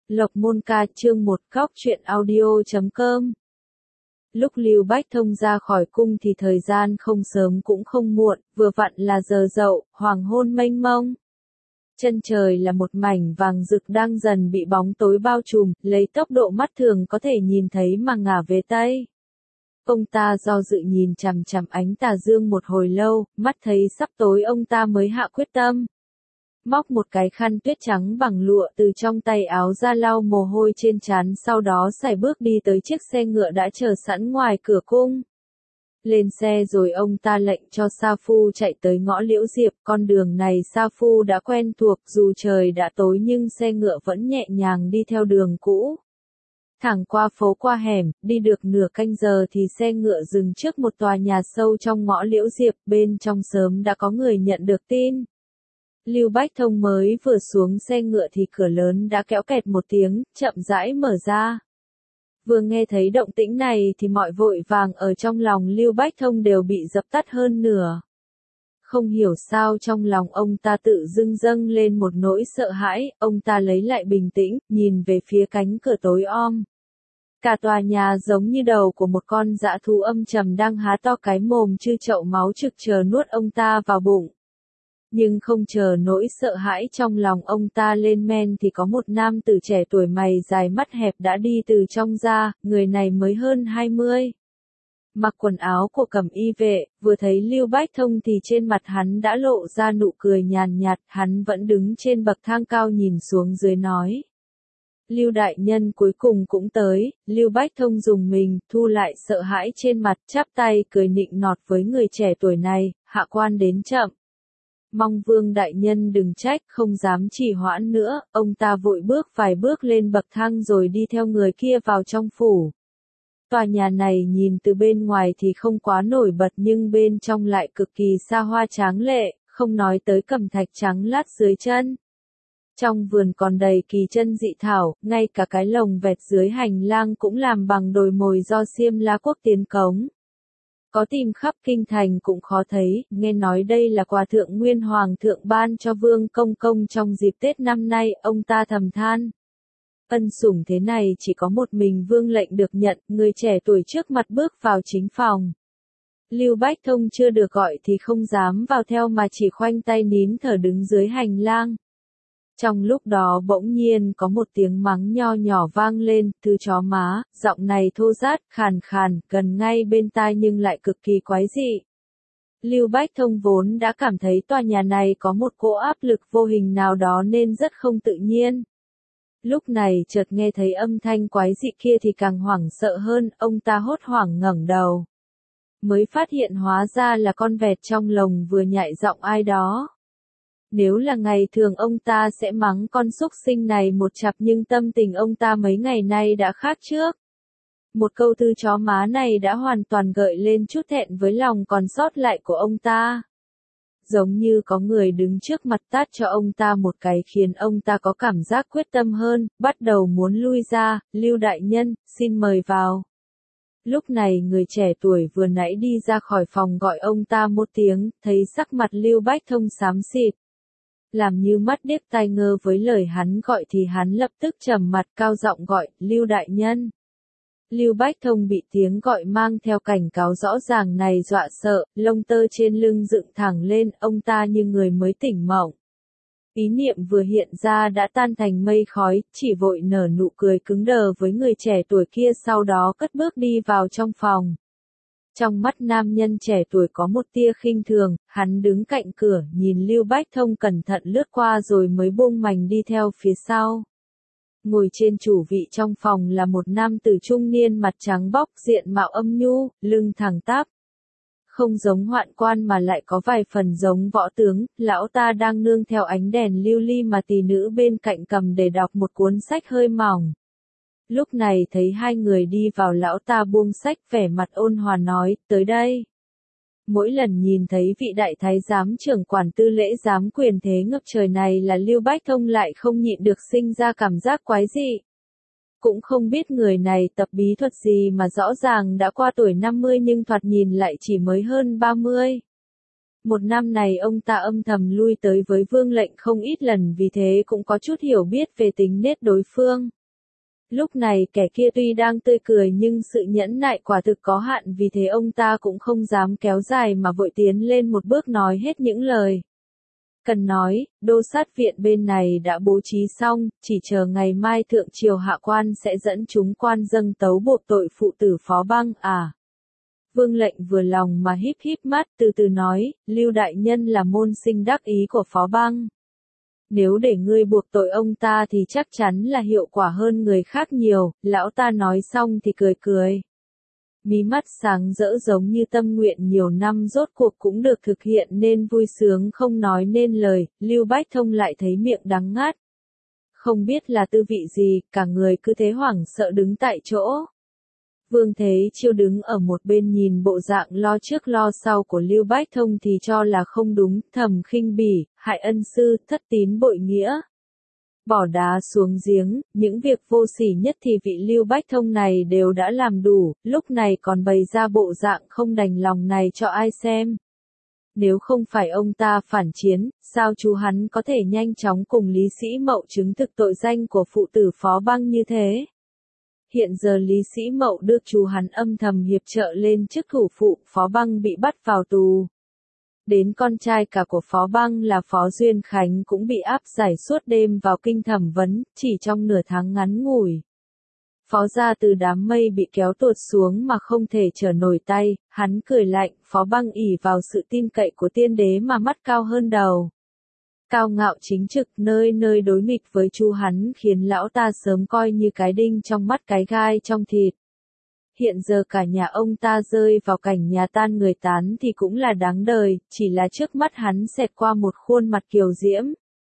Lộc Môn Ca chương 1 Góc truyện audio.com. Lúc Lưu Bách Thông ra khỏi cung thì thời gian không sớm cũng không muộn, vừa vặn là giờ dậu, hoàng hôn mênh mông. Chân trời là một mảnh vàng rực đang dần bị bóng tối bao trùm, lấy tốc độ mắt thường có thể nhìn thấy mà ngả về Tây. Ông ta do dự nhìn chằm chằm ánh tà dương một hồi lâu, mắt thấy sắp tối ông ta mới hạ quyết tâm. Móc một cái khăn tuyết trắng bằng lụa từ trong tay áo ra lau mồ hôi trên trán, sau đó sải bước đi tới chiếc xe ngựa đã chờ sẵn ngoài cửa cung. Lên xe rồi ông ta lệnh cho Sa Phu chạy tới ngõ Liễu Diệp, con đường này Sa Phu đã quen thuộc, dù trời đã tối nhưng xe ngựa vẫn nhẹ nhàng đi theo đường cũ. Thẳng qua phố qua hẻm, đi được nửa canh giờ thì xe ngựa dừng trước một tòa nhà sâu trong ngõ Liễu Diệp, bên trong sớm đã có người nhận được tin. Lưu Bách Thông mới vừa xuống xe ngựa thì cửa lớn đã kéo kẹt một tiếng, chậm rãi mở ra. Vừa nghe thấy động tĩnh này thì mọi vội vàng ở trong lòng Lưu Bách Thông đều bị dập tắt hơn nửa. Không hiểu sao trong lòng ông ta tự dưng dâng lên một nỗi sợ hãi, ông ta lấy lại bình tĩnh, nhìn về phía cánh cửa tối om. Cả tòa nhà giống như đầu của một con dã thú âm trầm đang há to cái mồm chư chậu máu trực chờ nuốt ông ta vào bụng. Nhưng không chờ nỗi sợ hãi trong lòng ông ta lên men thì có một nam tử trẻ tuổi mày dài mắt hẹp đã đi từ trong ra, người này mới hơn 20. Mặc quần áo của cẩm y vệ, vừa thấy Lưu Bách Thông thì trên mặt hắn đã lộ ra nụ cười nhàn nhạt, hắn vẫn đứng trên bậc thang cao nhìn xuống dưới nói. Lưu đại nhân cuối cùng cũng tới. Lưu Bách Thông dùng mình, thu lại sợ hãi trên mặt, chắp tay cười nịnh nọt với người trẻ tuổi này, hạ quan đến chậm. Mong Vương đại nhân đừng trách, không dám trì hoãn nữa, ông ta vội bước vài bước lên bậc thang rồi đi theo người kia vào trong phủ. Tòa nhà này nhìn từ bên ngoài thì không quá nổi bật nhưng bên trong lại cực kỳ xa hoa tráng lệ, không nói tới cẩm thạch trắng lát dưới chân. Trong vườn còn đầy kỳ chân dị thảo, ngay cả cái lồng vẹt dưới hành lang cũng làm bằng đồi mồi do Xiêm La quốc tiến cống. Có tìm khắp kinh thành cũng khó thấy, nghe nói đây là quà thượng nguyên hoàng thượng ban cho Vương Công Công trong dịp Tết năm nay, ông ta thầm than. Ân sủng thế này chỉ có một mình Vương lệnh được nhận, người trẻ tuổi trước mặt bước vào chính phòng. Lưu Bách Thông chưa được gọi thì không dám vào theo mà chỉ khoanh tay nín thở đứng dưới hành lang. Trong lúc đó bỗng nhiên có một tiếng mắng nho nhỏ vang lên, từ chó má, giọng này thô rát, khàn khàn, gần ngay bên tai nhưng lại cực kỳ quái dị. Lưu Bách Thông vốn đã cảm thấy tòa nhà này có một cỗ áp lực vô hình nào đó nên rất không tự nhiên. Lúc này chợt nghe thấy âm thanh quái dị kia thì càng hoảng sợ hơn, ông ta hốt hoảng ngẩng đầu. Mới phát hiện hóa ra là con vẹt trong lồng vừa nhại giọng ai đó. Nếu là ngày thường ông ta sẽ mắng con súc sinh này một chặp nhưng tâm tình ông ta mấy ngày nay đã khác trước. Một câu từ chó má này đã hoàn toàn gợi lên chút thẹn với lòng còn sót lại của ông ta. Giống như có người đứng trước mặt tát cho ông ta một cái khiến ông ta có cảm giác quyết tâm hơn, bắt đầu muốn lui ra. Lưu đại nhân, xin mời vào. Lúc này người trẻ tuổi vừa nãy đi ra khỏi phòng gọi ông ta một tiếng, thấy sắc mặt Lưu Bách Thông xám xịt. Làm như mắt điếc tai ngơ với lời hắn gọi thì hắn lập tức trầm mặt cao giọng gọi, Lưu đại nhân. Lưu Bách Thông bị tiếng gọi mang theo cảnh cáo rõ ràng này dọa sợ, lông tơ trên lưng dựng thẳng lên, ông ta như người mới tỉnh mộng. Ý niệm vừa hiện ra đã tan thành mây khói, chỉ vội nở nụ cười cứng đờ với người trẻ tuổi kia sau đó cất bước đi vào trong phòng. Trong mắt nam nhân trẻ tuổi có một tia khinh thường, hắn đứng cạnh cửa, nhìn Lưu Bách Thông cẩn thận lướt qua rồi mới buông mành đi theo phía sau. Ngồi trên chủ vị trong phòng là một nam tử trung niên mặt trắng bóc, diện mạo âm nhu, lưng thẳng tắp. Không giống hoạn quan mà lại có vài phần giống võ tướng, lão ta đang nương theo ánh đèn lưu ly mà tỷ nữ bên cạnh cầm để đọc một cuốn sách hơi mỏng. Lúc này thấy hai người đi vào lão ta buông sách vẻ mặt ôn hòa nói, tới đây. Mỗi lần nhìn thấy vị đại thái giám trưởng quản tư lễ giám quyền thế ngập trời này là Lưu Bách Thông lại không nhịn được sinh ra cảm giác quái dị. Cũng không biết người này tập bí thuật gì mà rõ ràng đã qua tuổi 50 nhưng thoạt nhìn lại chỉ mới hơn 30. Một năm này ông ta âm thầm lui tới với Vương lệnh không ít lần vì thế cũng có chút hiểu biết về tính nết đối phương. Lúc này kẻ kia tuy đang tươi cười nhưng sự nhẫn nại quả thực có hạn, vì thế ông ta cũng không dám kéo dài mà vội tiến lên một bước nói hết những lời cần nói. Đô sát viện bên này đã bố trí xong, chỉ chờ ngày mai thượng triều hạ quan sẽ dẫn chúng quan dâng tấu buộc tội phụ tử Phó Băng à. Vương lệnh vừa lòng mà híp híp mắt từ từ nói, Lưu đại nhân là môn sinh đắc ý của Phó Băng. Nếu để ngươi buộc tội ông ta thì chắc chắn là hiệu quả hơn người khác nhiều. Lão ta nói xong thì cười cười. Mí mắt sáng rỡ giống như tâm nguyện nhiều năm rốt cuộc cũng được thực hiện nên vui sướng không nói nên lời. Lưu Bách Thông lại thấy miệng đắng ngắt. Không biết là tư vị gì, cả người cứ thế hoảng sợ đứng tại chỗ. Vương Thế Chiêu đứng ở một bên nhìn bộ dạng lo trước lo sau của Lưu Bách Thông thì cho là không đúng, thầm khinh bỉ, hại ân sư, thất tín bội nghĩa. Bỏ đá xuống giếng, những việc vô sỉ nhất thì vị Lưu Bách Thông này đều đã làm đủ, lúc này còn bày ra bộ dạng không đành lòng này cho ai xem. Nếu không phải ông ta phản chiến, sao chú hắn có thể nhanh chóng cùng Lý Sĩ Mậu chứng thực tội danh của phụ tử Phó Băng như thế? Hiện giờ Lý Sĩ Mậu được chú hắn âm thầm hiệp trợ lên chức thủ phụ, Phó Băng bị bắt vào tù. Đến con trai cả của Phó Băng là Phó Duyên Khánh cũng bị áp giải suốt đêm vào kinh thẩm vấn, chỉ trong nửa tháng ngắn ngủi. Phó gia từ đám mây bị kéo tuột xuống mà không thể trở nổi tay, hắn cười lạnh, Phó Băng ỷ vào sự tin cậy của tiên đế mà mắt cao hơn đầu. Cao ngạo chính trực nơi nơi đối nghịch với chú hắn khiến lão ta sớm coi như cái đinh trong mắt cái gai trong thịt. Hiện giờ cả nhà ông ta rơi vào cảnh nhà tan người tán thì cũng là đáng đời, chỉ là trước mắt hắn xẹt qua một khuôn mặt kiều diễm.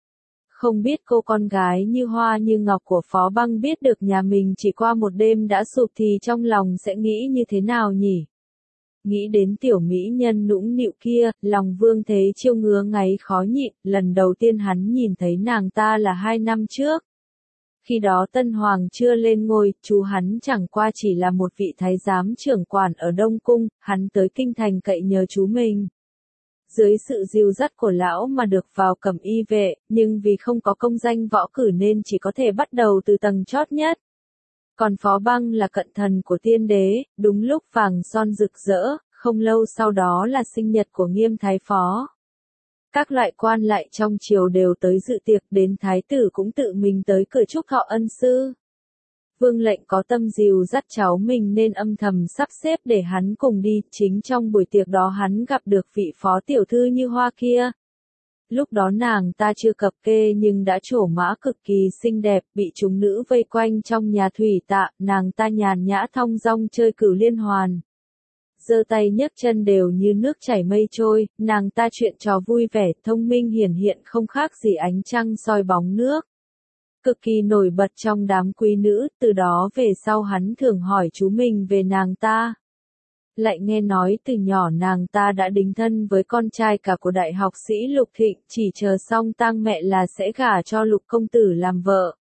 Không biết cô con gái như hoa như ngọc của Phó Băng biết được nhà mình chỉ qua một đêm đã sụp thì trong lòng sẽ nghĩ như thế nào nhỉ? Nghĩ đến tiểu mỹ nhân nũng nịu kia, lòng Vương Thế Chiêu ngứa ngáy khó nhịn, lần đầu tiên hắn nhìn thấy nàng ta là 2 năm trước. Khi đó Tân Hoàng chưa lên ngôi, chú hắn chẳng qua chỉ là một vị thái giám trưởng quản ở Đông Cung, hắn tới kinh thành cậy nhờ chú mình. Dưới sự dìu dắt của lão mà được vào Cẩm Y vệ, nhưng vì không có công danh võ cử nên chỉ có thể bắt đầu từ tầng chót nhất. Còn Phó Băng là cận thần của tiên đế, đúng lúc vàng son rực rỡ, không lâu sau đó là sinh nhật của Nghiêm Thái Phó. Các loại quan lại trong triều đều tới dự tiệc, đến thái tử cũng tự mình tới cửa chúc thọ ân sư. Vương lệnh có tâm dìu dắt cháu mình nên âm thầm sắp xếp để hắn cùng đi, chính trong buổi tiệc đó hắn gặp được vị phó tiểu thư như hoa kia. Lúc đó nàng ta chưa cập kê nhưng đã trổ mã cực kỳ xinh đẹp, bị chúng nữ vây quanh trong nhà thủy tạ, nàng ta nhàn nhã thong dong chơi cửu liên hoàn. Giơ tay nhấc chân đều như nước chảy mây trôi, nàng ta chuyện trò vui vẻ, thông minh hiển hiện không khác gì ánh trăng soi bóng nước. Cực kỳ nổi bật trong đám quý nữ, từ đó về sau hắn thường hỏi chú mình về nàng ta. Lại nghe nói từ nhỏ nàng ta đã đính thân với con trai cả của đại học sĩ Lục Thịnh, chỉ chờ xong tang mẹ là sẽ gả cho Lục công tử làm vợ.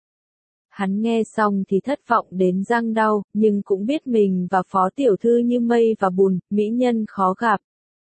Hắn nghe xong thì thất vọng đến răng đau, nhưng cũng biết mình và phó tiểu thư như mây và bùn, mỹ nhân khó gặp.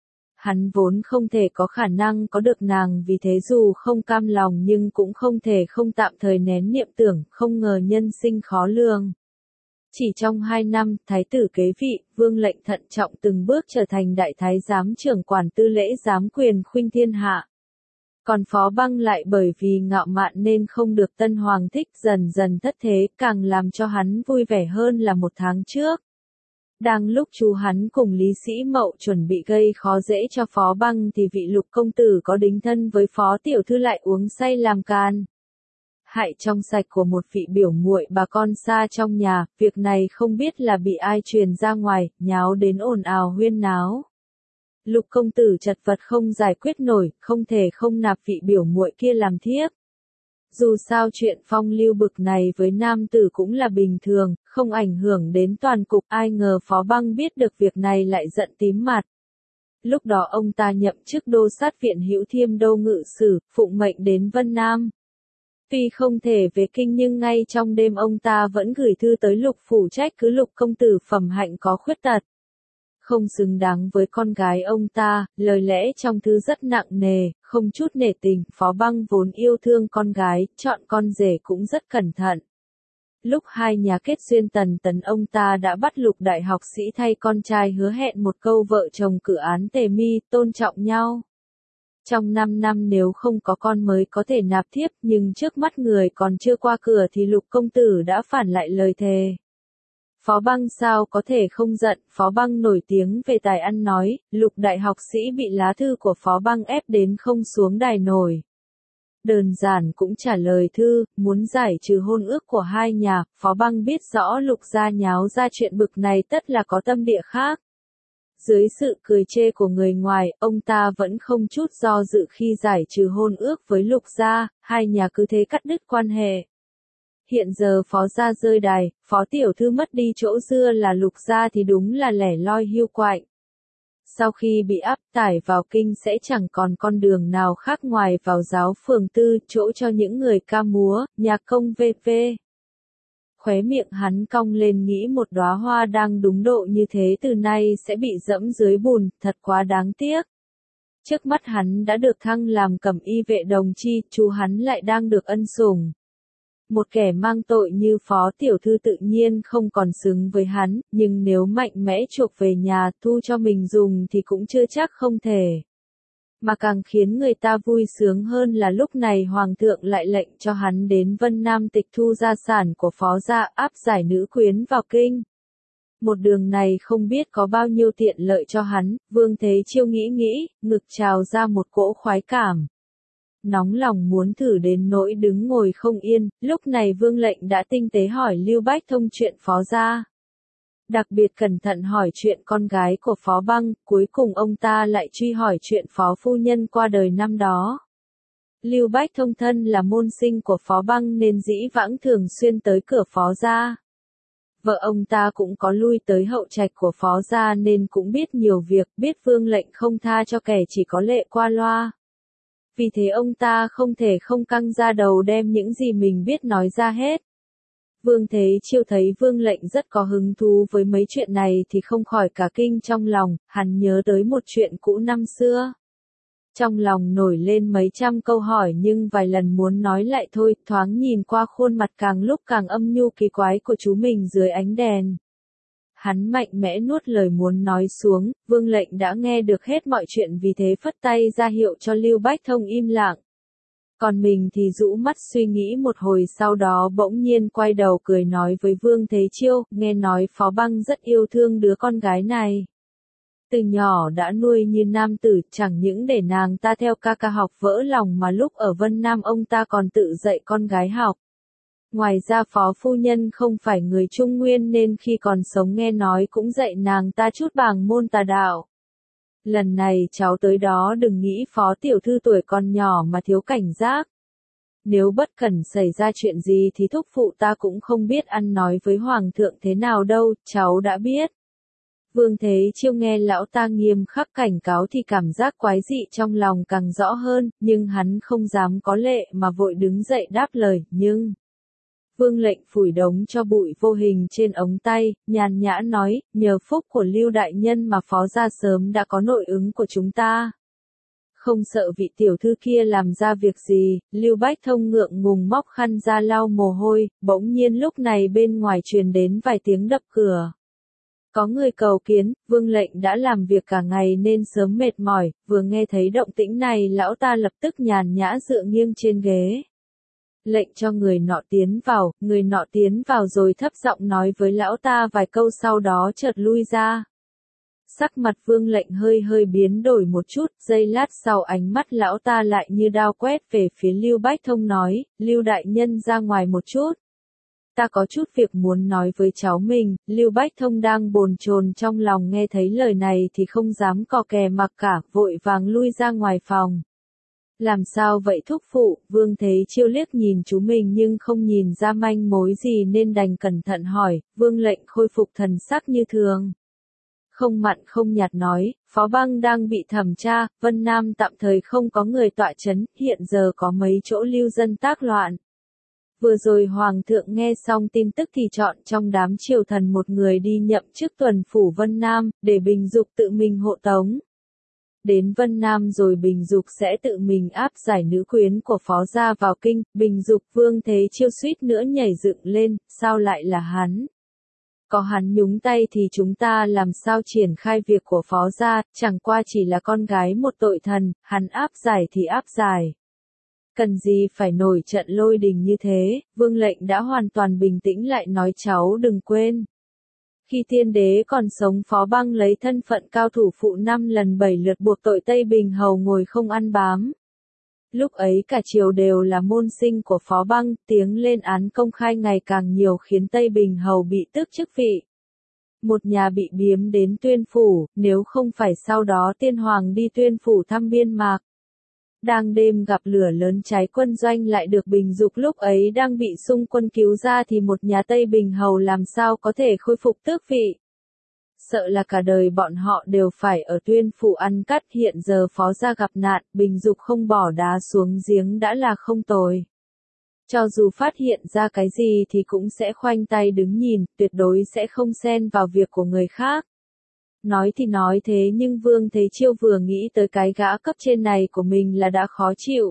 Hắn vốn không thể có khả năng có được nàng, vì thế dù không cam lòng nhưng cũng không thể không tạm thời nén niệm tưởng, không ngờ nhân sinh khó lường. Chỉ trong 2 năm, thái tử kế vị, Vương lệnh thận trọng từng bước trở thành đại thái giám trưởng quản tư lễ giám quyền khuynh thiên hạ. Còn Phó Băng lại bởi vì ngạo mạn nên không được Tân Hoàng thích, dần dần thất thế, càng làm cho hắn vui vẻ hơn là 1 tháng trước. Đang lúc chú hắn cùng Lý Sĩ Mậu chuẩn bị gây khó dễ cho Phó Băng thì vị Lục công tử có đính thân với phó tiểu thư lại uống say làm can. Hại trong sạch của một vị biểu muội bà con xa trong nhà, việc này không biết là bị ai truyền ra ngoài, nháo đến ồn ào huyên náo. Lục công tử chật vật không giải quyết nổi, không thể không nạp vị biểu muội kia làm thiếp. Dù sao chuyện phong lưu bực này với nam tử cũng là bình thường, không ảnh hưởng đến toàn cục, ai ngờ Phó Băng biết được việc này lại giận tím mặt. Lúc đó ông ta nhậm chức đô sát viện Hữu Thiêm đô ngự sử, phụng mệnh đến Vân Nam. Tuy không thể về kinh nhưng ngay trong đêm ông ta vẫn gửi thư tới Lục phủ trách cứ Lục công tử phẩm hạnh có khuyết tật. Không xứng đáng với con gái ông ta, lời lẽ trong thư rất nặng nề, không chút nể tình, Phó Băng vốn yêu thương con gái, chọn con rể cũng rất cẩn thận. Lúc hai nhà kết duyên Tần Tấn ông ta đã bắt Lục đại học sĩ thay con trai hứa hẹn một câu vợ chồng cử án tề mi, tôn trọng nhau. Trong 5 năm nếu không có con mới có thể nạp thiếp, nhưng trước mắt người còn chưa qua cửa thì Lục công tử đã phản lại lời thề. Phó Băng sao có thể không giận, Phó Băng nổi tiếng về tài ăn nói, Lục đại học sĩ bị lá thư của Phó Băng ép đến không xuống đài nổi. Đơn giản cũng trả lời thư, muốn giải trừ hôn ước của hai nhà, Phó Băng biết rõ Lục gia nháo ra chuyện bực này tất là có tâm địa khác. Dưới sự cười chê của người ngoài, ông ta vẫn không chút do dự khi giải trừ hôn ước với Lục gia, hai nhà cứ thế cắt đứt quan hệ. Hiện giờ Phó gia rơi đài, Phó tiểu thư mất đi chỗ dựa là Lục gia thì đúng là lẻ loi hiu quạnh. Sau khi bị áp tải vào kinh sẽ chẳng còn con đường nào khác ngoài vào giáo phường tư, chỗ cho những người ca múa, nhạc công v.v. Khóe miệng hắn cong lên nghĩ một đóa hoa đang đúng độ như thế từ nay sẽ bị dẫm dưới bùn, thật quá đáng tiếc. Trước mắt hắn đã được thăng làm cẩm y vệ đồng chi, chú hắn lại đang được ân sủng. Một kẻ mang tội như Phó tiểu thư tự nhiên không còn xứng với hắn, nhưng nếu mạnh mẽ chuộc về nhà thu cho mình dùng thì cũng chưa chắc không thể. Mà càng khiến người ta vui sướng hơn là lúc này Hoàng thượng lại lệnh cho hắn đến Vân Nam tịch thu gia sản của Phó gia áp giải nữ quyến vào kinh. Một đường này không biết có bao nhiêu tiện lợi cho hắn, Vương Thế Chiêu nghĩ, ngực trào ra một cỗ khoái cảm. Nóng lòng muốn thử đến nỗi đứng ngồi không yên, lúc này Vương lệnh đã tinh tế hỏi Lưu Bách Thông chuyện Phó gia. Đặc biệt cẩn thận hỏi chuyện con gái của Phó Băng, cuối cùng ông ta lại truy hỏi chuyện Phó phu nhân qua đời năm đó. Lưu Bách Thông thân là môn sinh của Phó Băng nên dĩ vãng thường xuyên tới cửa Phó gia. Vợ ông ta cũng có lui tới hậu trạch của Phó gia nên cũng biết nhiều việc, biết Vương lệnh không tha cho kẻ chỉ có lệ qua loa. Vì thế ông ta không thể không căng ra đầu đem những gì mình biết nói ra hết. Vương Thế Chiêu thấy Vương lệnh rất có hứng thú với mấy chuyện này thì không khỏi cả kinh trong lòng, hắn nhớ tới một chuyện cũ năm xưa. Trong lòng nổi lên mấy trăm câu hỏi nhưng vài lần muốn nói lại thôi, thoáng nhìn qua khuôn mặt càng lúc càng âm nhu kỳ quái của chú mình dưới ánh đèn. Hắn mạnh mẽ nuốt lời muốn nói xuống, Vương lệnh đã nghe được hết mọi chuyện vì thế phất tay ra hiệu cho Lưu Bách Thông im lặng. Còn mình thì rũ mắt suy nghĩ một hồi sau đó bỗng nhiên quay đầu cười nói với Vương Thế Chiêu, nghe nói Phó Băng rất yêu thương đứa con gái này. Từ nhỏ đã nuôi như nam tử, chẳng những để nàng ta theo ca ca học vỡ lòng mà lúc ở Vân Nam ông ta còn tự dạy con gái học. Ngoài ra Phó phu nhân không phải người Trung Nguyên nên khi còn sống nghe nói cũng dạy nàng ta chút bảng môn tà đạo. Lần này cháu tới đó đừng nghĩ Phó tiểu thư tuổi còn nhỏ mà thiếu cảnh giác. Nếu bất cẩn xảy ra chuyện gì thì thúc phụ ta cũng không biết ăn nói với Hoàng thượng thế nào đâu, cháu đã biết. Vương Thế Chiêu nghe lão ta nghiêm khắc cảnh cáo thì cảm giác quái dị trong lòng càng rõ hơn, nhưng hắn không dám có lệ mà vội đứng dậy đáp lời, nhưng... Vương lệnh phủi đống cho bụi vô hình trên ống tay, nhàn nhã nói, nhờ phúc của Lưu đại nhân mà Phó gia sớm đã có nội ứng của chúng ta. Không sợ vị tiểu thư kia làm ra việc gì, Lưu Bách Thông ngượng ngùng móc khăn ra lau mồ hôi, bỗng nhiên lúc này bên ngoài truyền đến vài tiếng đập cửa. Có người cầu kiến, Vương lệnh đã làm việc cả ngày nên sớm mệt mỏi, vừa nghe thấy động tĩnh này lão ta lập tức nhàn nhã dựa nghiêng trên ghế. Lệnh cho người nọ tiến vào rồi thấp giọng nói với lão ta vài câu sau đó chợt lui ra. Sắc mặt Vương lệnh hơi biến đổi một chút, giây lát sau ánh mắt lão ta lại như đao quét về phía Lưu Bách Thông nói, Lưu đại nhân ra ngoài một chút. Ta có chút việc muốn nói với cháu mình, Lưu Bách Thông đang bồn chồn trong lòng nghe thấy lời này thì không dám cò kè mặc cả, vội vàng lui ra ngoài phòng. Làm sao vậy thúc phụ, Vương Thế Chiêu liếc nhìn chú mình nhưng không nhìn ra manh mối gì nên đành cẩn thận hỏi, Vương lệnh khôi phục thần sắc như thường. Không mặn không nhạt nói, Phó Băng đang bị thẩm tra, Vân Nam tạm thời không có người tọa chấn, hiện giờ có mấy chỗ lưu dân tác loạn. Vừa rồi Hoàng thượng nghe xong tin tức thì chọn trong đám triều thần một người đi nhậm chức tuần phủ Vân Nam, để Bình Dục tự mình hộ tống. đến Vân Nam rồi Bình Dục sẽ tự mình áp giải nữ quyến của Phó gia vào kinh. Bình Dục Vương Thế Chiêu suýt nữa nhảy dựng lên, sao lại là hắn? Có hắn nhúng tay thì chúng ta làm sao triển khai việc của Phó gia, chẳng qua chỉ là con gái một tội thần, hắn áp giải thì áp giải. Cần gì phải nổi trận lôi đình như thế, Vương lệnh đã hoàn toàn bình tĩnh lại nói cháu đừng quên. Khi tiên đế còn sống Phó Băng lấy thân phận cao thủ phụ 5 lần 7 lượt buộc tội Tây Bình Hầu ngồi không ăn bám. Lúc ấy cả triều đều là môn sinh của Phó Băng, tiếng lên án công khai ngày càng nhiều khiến Tây Bình Hầu bị tước chức vị. Một nhà bị biếm đến Tuyên Phủ, nếu không phải sau đó tiên hoàng đi Tuyên Phủ thăm Biên Mạc. Đang đêm gặp lửa lớn cháy quân doanh lại được Bình Dục lúc ấy đang bị xung quân cứu ra thì một nhà Tây Bình Hầu làm sao có thể khôi phục tước vị. Sợ là cả đời bọn họ đều phải ở Tuyên Phủ ăn cắt, hiện giờ Phó gia gặp nạn, Bình Dục không bỏ đá xuống giếng đã là không tồi. Cho dù phát hiện ra cái gì thì cũng sẽ khoanh tay đứng nhìn, tuyệt đối sẽ không xen vào việc của người khác. Nói thì nói thế nhưng Vương Thế Chiêu vừa nghĩ tới cái gã cấp trên này của mình là đã khó chịu.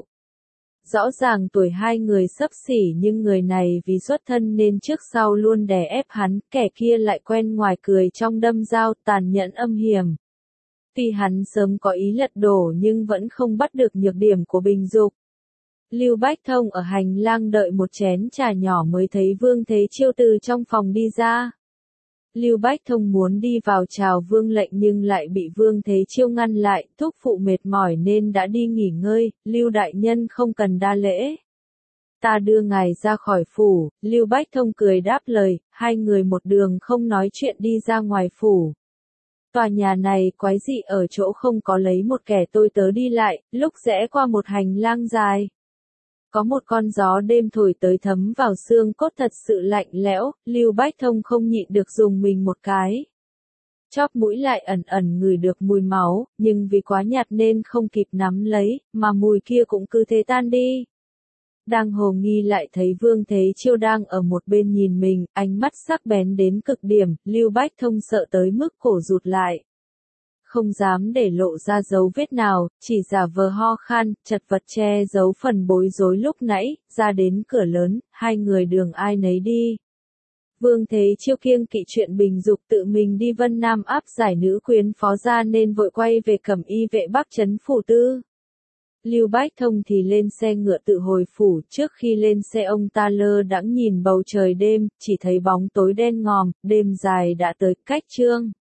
Rõ ràng tuổi hai người xấp xỉ nhưng người này vì xuất thân nên trước sau luôn đè ép hắn, kẻ kia lại quen ngoài cười trong đâm dao, tàn nhẫn âm hiểm. Tuy hắn sớm có ý lật đổ nhưng vẫn không bắt được nhược điểm của Bình Dục. Lưu Bách Thông ở hành lang đợi một chén trà nhỏ mới thấy Vương Thế Chiêu từ trong phòng đi ra. Lưu Bách Thông muốn đi vào chào Vương lệnh nhưng lại bị Vương Thế Chiêu ngăn lại, thúc phụ mệt mỏi nên đã đi nghỉ ngơi, Lưu đại nhân không cần đa lễ. Ta đưa ngài ra khỏi phủ, Lưu Bách Thông cười đáp lời, hai người một đường không nói chuyện đi ra ngoài phủ. Tòa nhà này quái dị ở chỗ không có lấy một kẻ tôi tớ đi lại, lúc rẽ qua một hành lang dài. Có một con gió đêm thổi tới thấm vào xương cốt thật sự lạnh lẽo, Lưu Bách Thông không nhịn được dùng mình một cái. Chóp mũi lại ẩn ẩn ngửi được mùi máu, nhưng vì quá nhạt nên không kịp nắm lấy, mà mùi kia cũng cứ thế tan đi. Đang hồ nghi lại thấy Vương Thế Chiêu đang ở một bên nhìn mình, ánh mắt sắc bén đến cực điểm, Lưu Bách Thông sợ tới mức cổ rụt lại. Không dám để lộ ra dấu vết nào, chỉ giả vờ ho khan, chật vật che giấu phần bối rối lúc nãy, ra đến cửa lớn, hai người đường ai nấy đi. Vương Thế Chiêu kiêng kỵ chuyện Bình Dục tự mình đi Vân Nam áp giải nữ quyến Phó gia nên vội quay về Cẩm Y vệ Bắc trấn phủ tư. Lưu Bách Thông thì lên xe ngựa tự hồi phủ, trước khi lên xe ông ta lơ đãng nhìn bầu trời đêm, chỉ thấy bóng tối đen ngòm, đêm dài đã tới, cách trương.